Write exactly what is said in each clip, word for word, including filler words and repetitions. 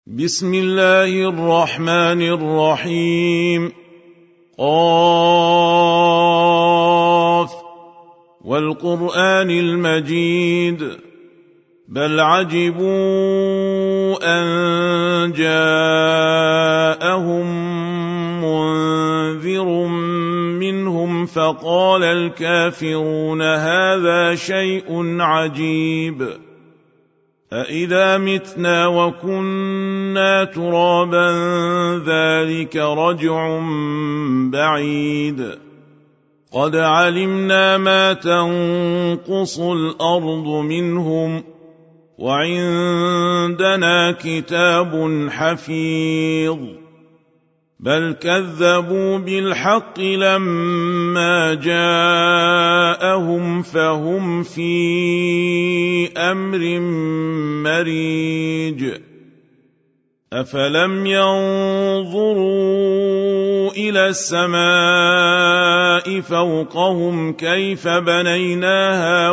بسم الله الرحمن الرحيم. قاف والقرآن المجيد بل عجبوا أن جاءهم منذر منهم فقال الكافرون هذا شيء عجيب أإذا متنا وكنا ترابا ذلك رجع بعيد قد علمنا ما تنقص الأرض منهم وعندنا كتاب حفيظ بل كذبوا بالحق لما جاءهم فهم في أمر مريج أفلم ينظروا إلى السماء فوقهم كيف بنيناها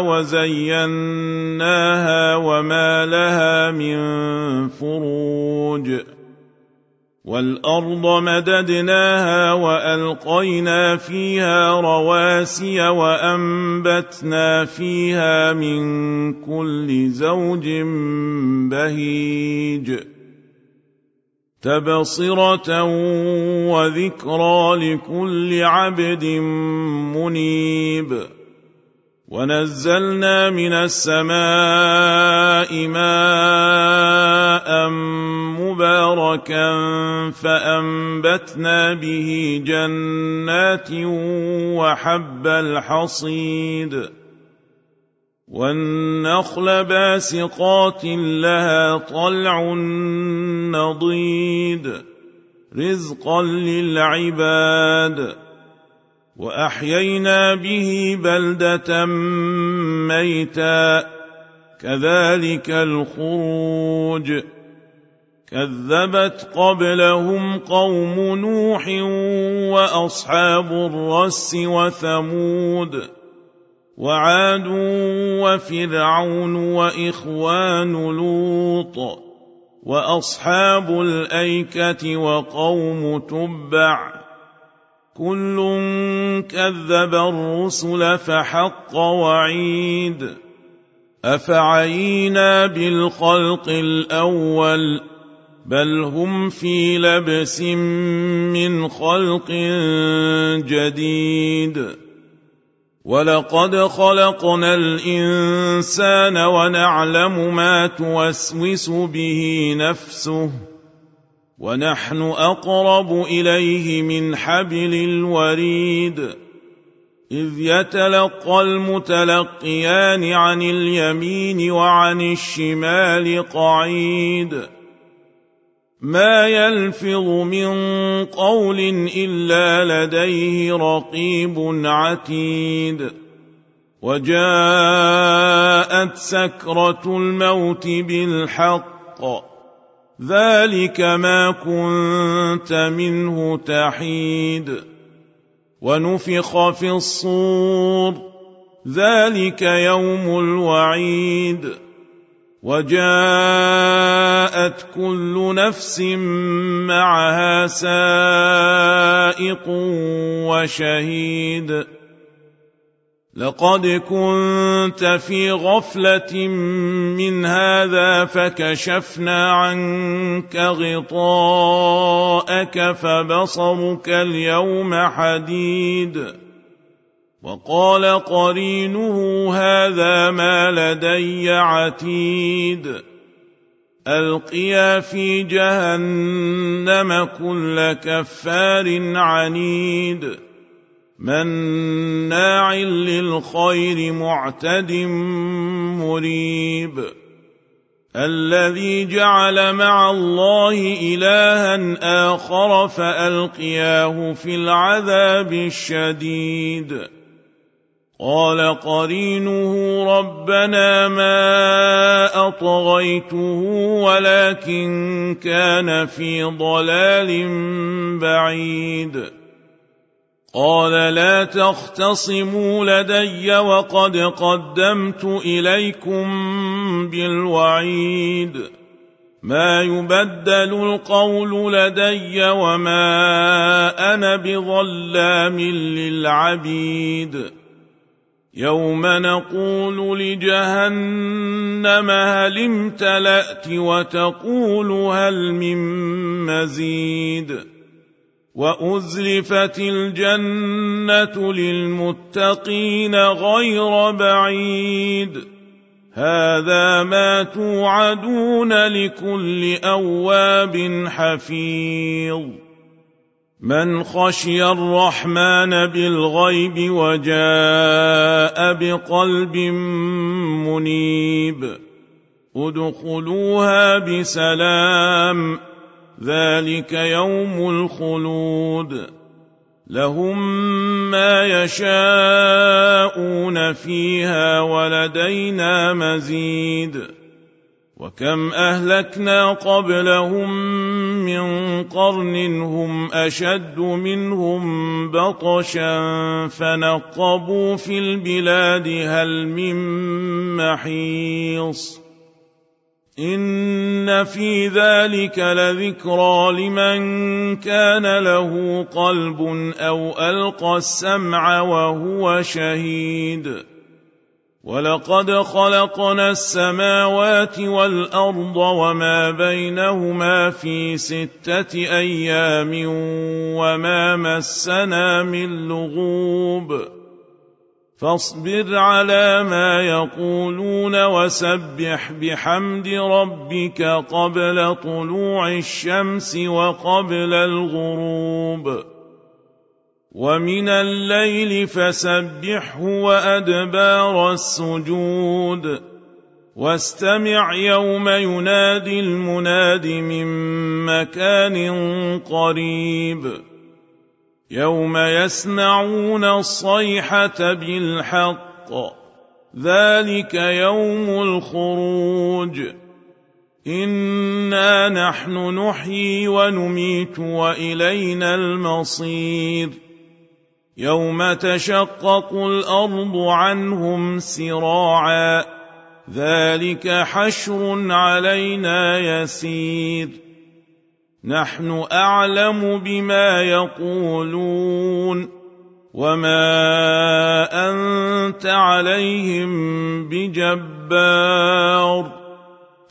وزيناها وما لها من فروج والأرض مددناها وألقينا فيها رواسي وأنبتنا فيها من كل زوج بهيج تبصرة وذكرى لكل عبد منيب ونزلنا من السماء ماء مباركا فأنبتنا به جنات وحب الحصيد والنخل باسقات لها طلع نضيد رزقا للعباد وأحيينا به بلدة ميتا كذلك الخروج كذبت قبلهم قوم نوح وأصحاب الرس وثمود وعاد وفرعون وإخوان لوط وأصحاب الأيكة وقوم تبع كل كذب الرسل فحق وعيد أفعينا بالخلق الأول بل هم في لبس من خلق جديد ولقد خلقنا الإنسان ونعلم ما توسوس به نفسه ونحن أقرب إليه من حبل الوريد إذ يتلقى المتلقيان عن اليمين وعن الشمال قعيد ما يلفظ من قول إلا لديه رقيب عتيد وجاءت سكرة الموت بالحق ذلك ما كنت منه تحيد ونفخ في الصور ذلك يوم الوعيد وجاءت كل نفس معها سائق وشهيد لقد كنت في غفلة من هذا فكشفنا عنك غطاءك فبصرك اليوم حديد وقال قرينه هذا ما لدي عتيد ألقيا في جهنم كل كفار عنيد مناع للخير معتد مريب الذي جعل مع الله إلها آخر فألقياه في العذاب الشديد قال قرينه ربنا ما أطغيته ولكن كان في ضلال بعيد قال لا تختصموا لدي وقد قدمت إليكم بالوعيد ما يبدل القول لدي وما أنا بظلام للعبيد يوم نقول لجهنم هل امتلأت وتقول هل من مزيد وأزلفت الجنة للمتقين غير بعيد هذا ما توعدون لكل أواب حفيظ من خشي الرحمن بالغيب وجاء بقلب منيب ادخلوها بسلام ذلك يوم الخلود لهم ما يشاءون فيها ولدينا مزيد وكم أهلكنا قبلهم من قرن هم أشد منهم بطشا فنقبوا في البلاد هل من محيص إن في ذلك لذكرى لمن كان له قلب أو ألقى السمع وهو شهيد ولقد خلقنا السماوات والأرض وما بينهما في ستة أيام وما مسنا من لغوب فاصبر على ما يقولون وسبح بحمد ربك قبل طلوع الشمس وقبل الغروب ومن الليل فسبحه وأدبار السجود واستمع يوم ينادي المناد من مكان قريب يوم يسمعون الصيحة بالحق ذلك يوم الخروج إنا نحن نحيي ونميت وإلينا المصير يوم تشقق الأرض عنهم سراعا ذلك حشر علينا يسير نحن أعلم بما يقولون وما أنت عليهم بجبار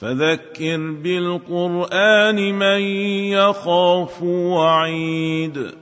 فذكر بالقرآن من يخاف وعيد